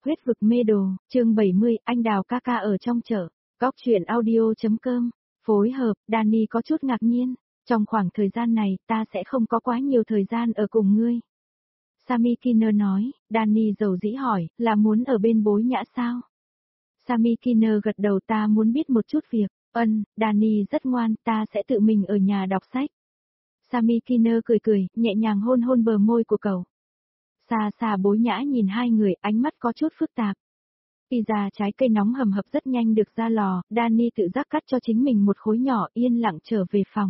Huyết vực mê đồ, chương 70, anh Đào ca ca ở trong chợ. Góc truyện audio.com. Phối hợp, Danny có chút ngạc nhiên. Trong khoảng thời gian này, ta sẽ không có quá nhiều thời gian ở cùng ngươi. Sammy Kinner nói, Danny dầu dĩ hỏi, là muốn ở bên Bối Nhã sao? Sammy Kinner gật đầu, ta muốn biết một chút việc. Danny rất ngoan, ta sẽ tự mình ở nhà đọc sách. Sammy Kinner cười cười, nhẹ nhàng hôn hôn bờ môi của cậu. Xa xa Bối Nhã nhìn hai người, ánh mắt có chút phức tạp. Pizza trái cây nóng hầm hập rất nhanh được ra lò, Danny tự giác cắt cho chính mình một khối nhỏ, yên lặng trở về phòng.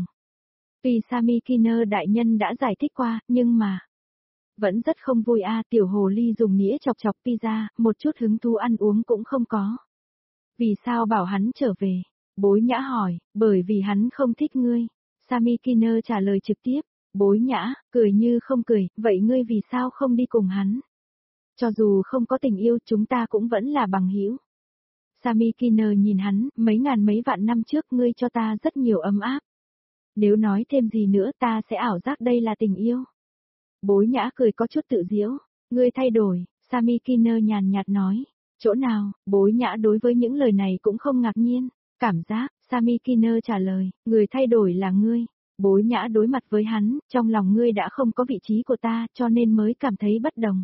Vì Sammy Kinner đại nhân đã giải thích qua, nhưng mà vẫn rất không vui tiểu hồ ly dùng nĩa chọc chọc pizza, một chút hứng thú ăn uống cũng không có. Vì sao bảo hắn trở về? Bối Nhã hỏi, bởi vì hắn không thích ngươi. Sammy Kinner trả lời trực tiếp. Bối Nhã, cười như không cười, vậy ngươi vì sao không đi cùng hắn? Cho dù không có tình yêu chúng ta cũng vẫn là bằng hữu. Sammy Kinner nhìn hắn, mấy ngàn mấy vạn năm trước ngươi cho ta rất nhiều ấm áp. Nếu nói thêm gì nữa ta sẽ ảo giác đây là tình yêu. Bối Nhã cười có chút tự giễu, ngươi thay đổi, Sammy Kinner nhàn nhạt nói. Chỗ nào? Bối Nhã đối với những lời này cũng không ngạc nhiên. Cảm giác, Sammy Kinner trả lời, người thay đổi là ngươi. Bối Nhã đối mặt với hắn, trong lòng ngươi đã không có vị trí của ta, cho nên mới cảm thấy bất đồng.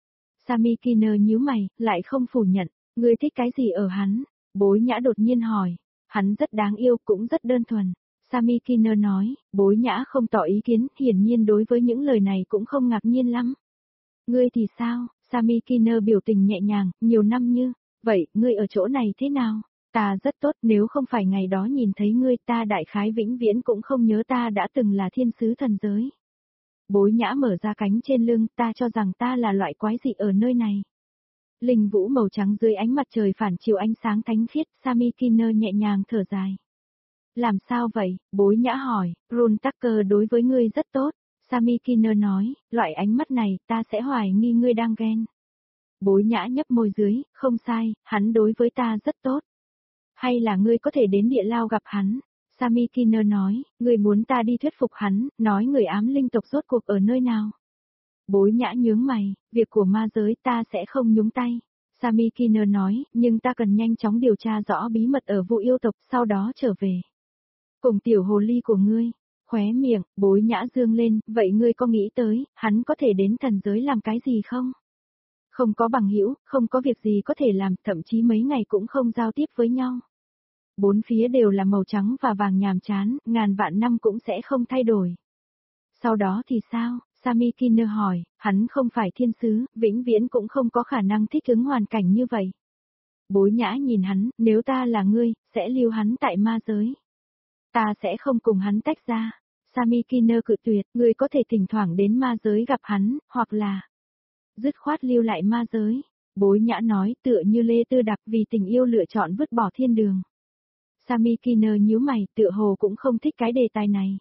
Sammy Kinner nhíu mày, lại không phủ nhận, ngươi thích cái gì ở hắn? Bối Nhã đột nhiên hỏi, hắn rất đáng yêu, cũng rất đơn thuần. Sammy Kinner nói, Bối Nhã không tỏ ý kiến, hiển nhiên đối với những lời này cũng không ngạc nhiên lắm. Ngươi thì sao? Sammy Kinner biểu tình nhẹ nhàng, nhiều năm như, vậy, ngươi ở chỗ này thế nào? Ta rất tốt, nếu không phải ngày đó nhìn thấy ngươi ta đại khái vĩnh viễn cũng không nhớ ta đã từng là thiên sứ thần giới. Bối Nhã mở ra cánh trên lưng, ta cho rằng ta là loại quái dị ở nơi này. Linh vũ màu trắng dưới ánh mặt trời phản chiếu ánh sáng thánh khiết, Sammy Kinner nhẹ nhàng thở dài. Làm sao vậy? Bối Nhã hỏi, Ron Tucker đối với ngươi rất tốt. Sammy Kinner nói, loại ánh mắt này ta sẽ hoài nghi ngươi đang ghen. Bối Nhã nhấp môi dưới, không sai, hắn đối với ta rất tốt. Hay là ngươi có thể đến địa lao gặp hắn? Sammy Kinner nói, ngươi muốn ta đi thuyết phục hắn, nói người ám linh tộc rốt cuộc ở nơi nào? Bối Nhã nhướng mày, việc của ma giới ta sẽ không nhúng tay. Sammy Kinner nói, nhưng ta cần nhanh chóng điều tra rõ bí mật ở vụ yêu tộc, sau đó trở về. Cùng tiểu hồ ly của ngươi, khóe miệng, Bối Nhã dương lên, vậy ngươi có nghĩ tới, hắn có thể đến thần giới làm cái gì không? Không có bằng hữu, không có việc gì có thể làm, thậm chí mấy ngày cũng không giao tiếp với nhau. Bốn phía đều là màu trắng và vàng nhàm chán, ngàn vạn năm cũng sẽ không thay đổi. Sau đó thì sao? Sammy Kinner hỏi, hắn không phải thiên sứ, vĩnh viễn cũng không có khả năng thích ứng hoàn cảnh như vậy. Bối Nhã nhìn hắn, nếu ta là ngươi, sẽ lưu hắn tại ma giới. Ta sẽ không cùng hắn tách ra. Sammy Kinner cự tuyệt, ngươi có thể thỉnh thoảng đến ma giới gặp hắn, hoặc là dứt khoát lưu lại ma giới. Bối Nhã nói tựa như Lê Tư Đặc vì tình yêu lựa chọn vứt bỏ thiên đường. Sammy Kinner nhíu mày, tựa hồ cũng không thích cái đề tài này.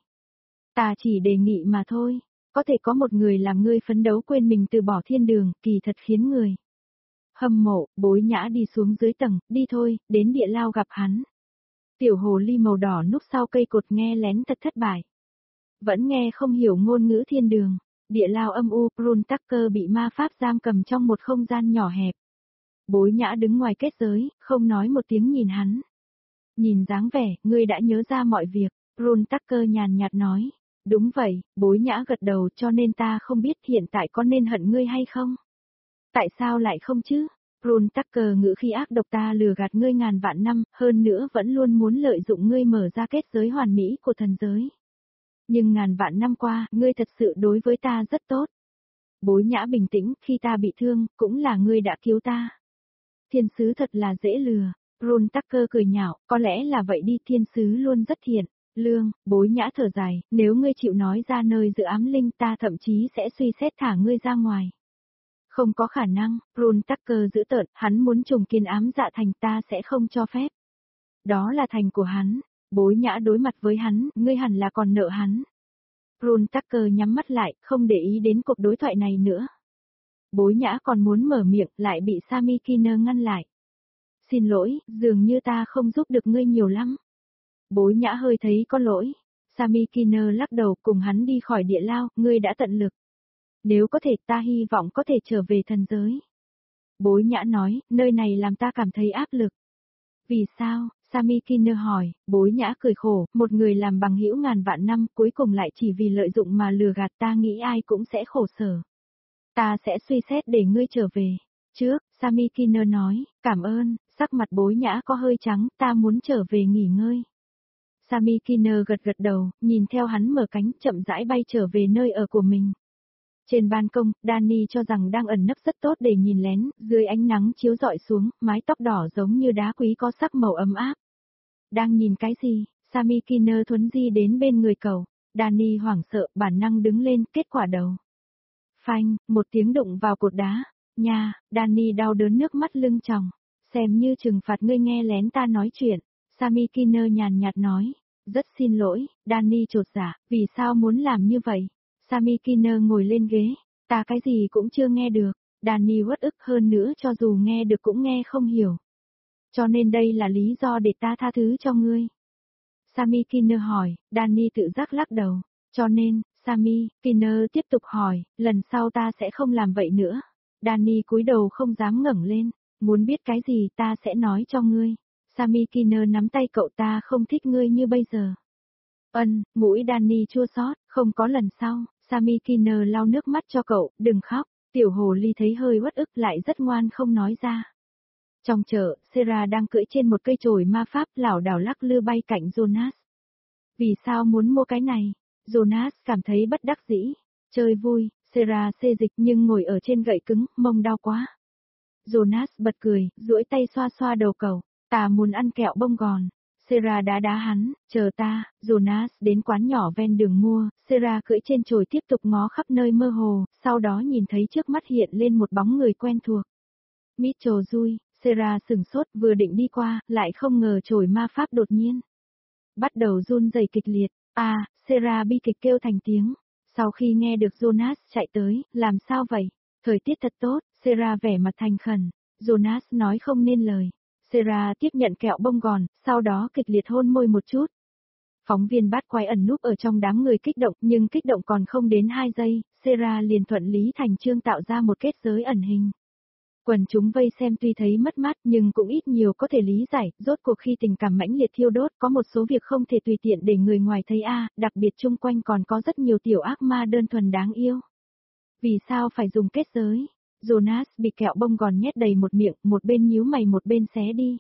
Ta chỉ đề nghị mà thôi, có thể có một người làm ngươi phấn đấu quên mình từ bỏ thiên đường, kỳ thật khiến người hâm mộ. Bối Nhã đi xuống dưới tầng, đi thôi, đến địa lao gặp hắn. Tiểu hồ ly màu đỏ núp sau cây cột nghe lén thật thất bại. Vẫn nghe không hiểu ngôn ngữ thiên đường. Địa lao âm u, Ron Tucker bị ma pháp giam cầm trong một không gian nhỏ hẹp. Bối Nhã đứng ngoài kết giới, không nói một tiếng nhìn hắn. Nhìn dáng vẻ, ngươi đã nhớ ra mọi việc, Ron Tucker nhàn nhạt nói. Đúng vậy, Bối Nhã gật đầu, cho nên ta không biết hiện tại có nên hận ngươi hay không. Tại sao lại không chứ? Ron Tucker ngữ khi ác độc, ta lừa gạt ngươi ngàn vạn năm, hơn nữa vẫn luôn muốn lợi dụng ngươi mở ra kết giới hoàn mỹ của thần giới. Nhưng ngàn vạn năm qua, ngươi thật sự đối với ta rất tốt. Bối Nhã bình tĩnh, khi ta bị thương, cũng là ngươi đã cứu ta. Thiên sứ thật là dễ lừa. Ron Tucker cười nhạo, có lẽ là vậy đi, thiên sứ luôn rất thiện, lương. Bối Nhã thở dài, nếu ngươi chịu nói ra nơi giữ ám linh ta thậm chí sẽ suy xét thả ngươi ra ngoài. Không có khả năng, Ron Tucker giữ tợn, hắn muốn trùng kiến ám dạ thành ta sẽ không cho phép. Đó là thành của hắn. Bối Nhã đối mặt với hắn, ngươi hẳn là còn nợ hắn. Ron Tucker nhắm mắt lại, không để ý đến cuộc đối thoại này nữa. Bối Nhã còn muốn mở miệng, lại bị Sammy Kinner ngăn lại. Xin lỗi, dường như ta không giúp được ngươi nhiều lắm. Bối Nhã hơi thấy có lỗi. Sammy Kinner lắc đầu, cùng hắn đi khỏi địa lao, ngươi đã tận lực. Nếu có thể ta hy vọng có thể trở về thần giới. Bối Nhã nói, nơi này làm ta cảm thấy áp lực. Vì sao? Sami Kinner hỏi, Bối Nhã cười khổ, một người làm bằng hữu ngàn vạn năm cuối cùng lại chỉ vì lợi dụng mà lừa gạt ta, nghĩ ai cũng sẽ khổ sở. Ta sẽ suy xét để ngươi trở về. Trước, Sami Kinner nói, cảm ơn, sắc mặt Bối Nhã có hơi trắng, ta muốn trở về nghỉ ngơi. Sami Kinner gật gật đầu, nhìn theo hắn mở cánh chậm rãi bay trở về nơi ở của mình. Trên ban công, Danny cho rằng đang ẩn nấp rất tốt để nhìn lén, dưới ánh nắng chiếu rọi xuống, mái tóc đỏ giống như đá quý có sắc màu ấm áp. Đang nhìn cái gì? Sami Kinner thuấn di đến bên người cậu. Danny hoảng sợ, bản năng đứng lên, kết quả đầu. Phanh, một tiếng đụng vào cột đá. Nha, Danny đau đớn nước mắt lưng tròng. Xem như trừng phạt ngươi nghe lén ta nói chuyện. Sami Kinner nhàn nhạt nói. Rất xin lỗi, Danny chột dạ, vì sao muốn làm như vậy? Sami Kinner ngồi lên ghế. Ta cái gì cũng chưa nghe được. Danny uất ức hơn nữa, cho dù nghe được cũng nghe không hiểu. Cho nên đây là lý do để ta tha thứ cho ngươi. Sami Kinner hỏi, Danny tự giác lắc đầu. Cho nên, Sami Kinner tiếp tục hỏi, lần sau ta sẽ không làm vậy nữa. Danny cúi đầu không dám ngẩng lên. Muốn biết cái gì ta sẽ nói cho ngươi. Sami Kinner nắm tay cậu, ta không thích ngươi như bây giờ. Mũi Danny chua xót, không có lần sau. Sami Kinner lau nước mắt cho cậu, đừng khóc. Tiểu hồ ly thấy hơi uất ức lại rất ngoan không nói ra. Trong chợ, Sarah đang cưỡi trên một cây chổi ma pháp lảo đảo lắc lư bay cạnh Jonas. Vì sao muốn mua cái này? Jonas cảm thấy bất đắc dĩ. Chơi vui, Sarah xê dịch nhưng ngồi ở trên gậy cứng, mông đau quá. Jonas bật cười, duỗi tay xoa xoa đầu cậu. Ta muốn ăn kẹo bông gòn. Sarah đá hắn, chờ ta. Jonas đến quán nhỏ ven đường mua. Sarah cưỡi trên chổi tiếp tục ngó khắp nơi mơ hồ, sau đó nhìn thấy trước mắt hiện lên một bóng người quen thuộc. Mitchell Dui. Sarah sừng sốt, vừa định đi qua, lại không ngờ chổi ma pháp đột nhiên bắt đầu run rẩy kịch liệt. Sarah bi kịch kêu thành tiếng. Sau khi nghe được Jonas chạy tới, làm sao vậy? Thời tiết thật tốt, Sarah vẻ mặt thành khẩn. Jonas nói không nên lời. Sarah tiếp nhận kẹo bông gòn, sau đó kịch liệt hôn môi một chút. Phóng viên Bát Quái ẩn núp ở trong đám người kích động, nhưng kích động còn không đến 2 giây, Sarah liền thuận lý thành chương tạo ra một kết giới ẩn hình. Quần chúng vây xem tuy thấy mất mát nhưng cũng ít nhiều có thể lý giải, rốt cuộc khi tình cảm mãnh liệt thiêu đốt có một số việc không thể tùy tiện để người ngoài thấy đặc biệt chung quanh còn có rất nhiều tiểu ác ma đơn thuần đáng yêu. Vì sao phải dùng kết giới? Jonas bị kẹo bông gòn nhét đầy một miệng, một bên nhíu mày một bên xé đi.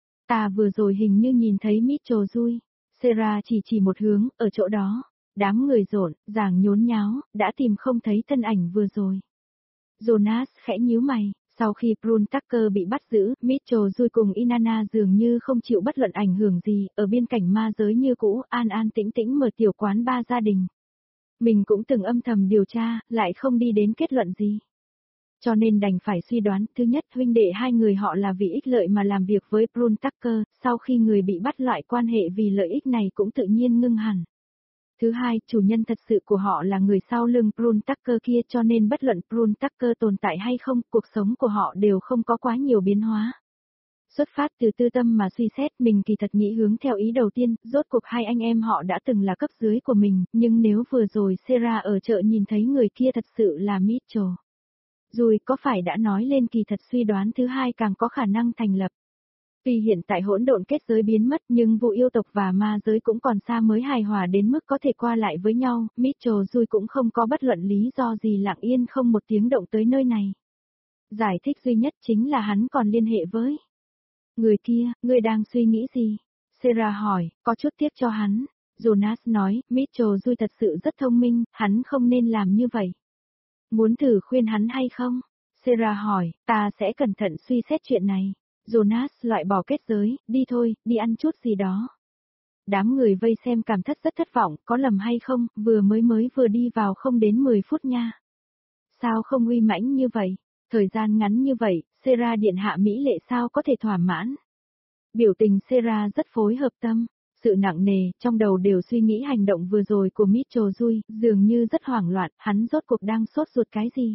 Ta vừa rồi hình như nhìn thấy Mitchell Dui. Sarah chỉ một hướng, ở chỗ đó. Đám người rộn, ràng nhốn nháo, đã tìm không thấy thân ảnh vừa rồi. Jonas khẽ nhíu mày. Sau khi Prune Tucker bị bắt giữ, Mitchell Dui cùng Inanna dường như không chịu bất luận ảnh hưởng gì, ở biên cảnh ma giới như cũ, an an tĩnh tĩnh mở tiểu quán ba gia đình. Mình cũng từng âm thầm điều tra, lại không đi đến kết luận gì. Cho nên đành phải suy đoán, thứ nhất, huynh đệ hai người họ là vì ích lợi mà làm việc với Prune Tucker, sau khi người bị bắt loại quan hệ vì lợi ích này cũng tự nhiên ngưng hẳn. Thứ hai, chủ nhân thật sự của họ là người sau lưng Prune Tucker kia, cho nên bất luận Prune Tucker tồn tại hay không, cuộc sống của họ đều không có quá nhiều biến hóa. Xuất phát từ tư tâm mà suy xét, mình kỳ thật nghĩ hướng theo ý đầu tiên, rốt cuộc hai anh em họ đã từng là cấp dưới của mình, nhưng nếu vừa rồi Sarah ở chợ nhìn thấy người kia thật sự là Mitchell Dui, có phải đã nói lên kỳ thật suy đoán thứ hai càng có khả năng thành lập. Tuy hiện tại hỗn độn kết giới biến mất nhưng vụ yêu tộc và ma giới cũng còn xa mới hài hòa đến mức có thể qua lại với nhau, Mitchell Dui cũng không có bất luận lý do gì lặng yên không một tiếng động tới nơi này. Giải thích duy nhất chính là hắn còn liên hệ với người kia, ngươi đang suy nghĩ gì? Sarah hỏi, có chút tiếc cho hắn. Jonas nói, Mitchell Dui thật sự rất thông minh, hắn không nên làm như vậy. Muốn thử khuyên hắn hay không? Sarah hỏi, ta sẽ cẩn thận suy xét chuyện này. Jonas loại bỏ kết giới, đi thôi, đi ăn chút gì đó. Đám người vây xem cảm thất rất thất vọng, có lầm hay không, vừa vừa đi vào không đến 10 phút nha. Sao không uy mãnh như vậy? Thời gian ngắn như vậy, Sarah điện hạ mỹ lệ sao có thể thỏa mãn? Biểu tình Sarah rất phối hợp tâm. Sự nặng nề, trong đầu đều suy nghĩ hành động vừa rồi của Mitchell Dui, dường như rất hoảng loạn, hắn rốt cuộc đang sốt ruột cái gì?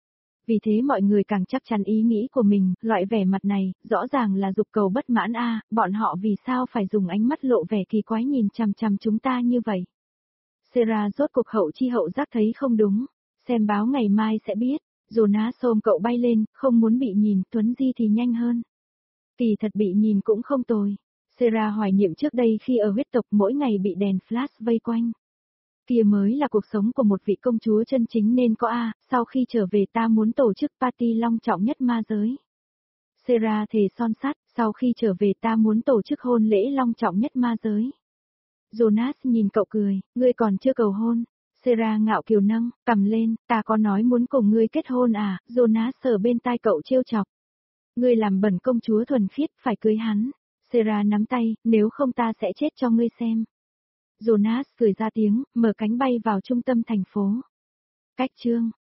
Vì thế mọi người càng chắc chắn ý nghĩ của mình, loại vẻ mặt này, rõ ràng là dục cầu bất mãn bọn họ vì sao phải dùng ánh mắt lộ vẻ kỳ quái nhìn chằm chằm chúng ta như vậy? Sarah rốt cuộc hậu chi hậu giác thấy không đúng, xem báo ngày mai sẽ biết, Jonas ôm cậu bay lên, không muốn bị nhìn, Tuấn Di thì nhanh hơn. Kỳ thật bị nhìn cũng không tồi. Sarah hoài niệm trước đây khi ở huyết tộc mỗi ngày bị đèn flash vây quanh. Kia mới là cuộc sống của một vị công chúa chân chính nên có sau khi trở về ta muốn tổ chức party long trọng nhất ma giới. Sarah thề son sắt, sau khi trở về ta muốn tổ chức hôn lễ long trọng nhất ma giới. Jonas nhìn cậu cười, ngươi còn chưa cầu hôn. Sarah ngạo kiều nâng, cầm lên, ta có nói muốn cùng ngươi kết hôn à, Jonas ở bên tai cậu trêu chọc. Ngươi làm bẩn công chúa thuần khiết, phải cưới hắn. Sarah nắm tay, nếu không ta sẽ chết cho ngươi xem. Jonas cười ra tiếng, mở cánh bay vào trung tâm thành phố. Cách chương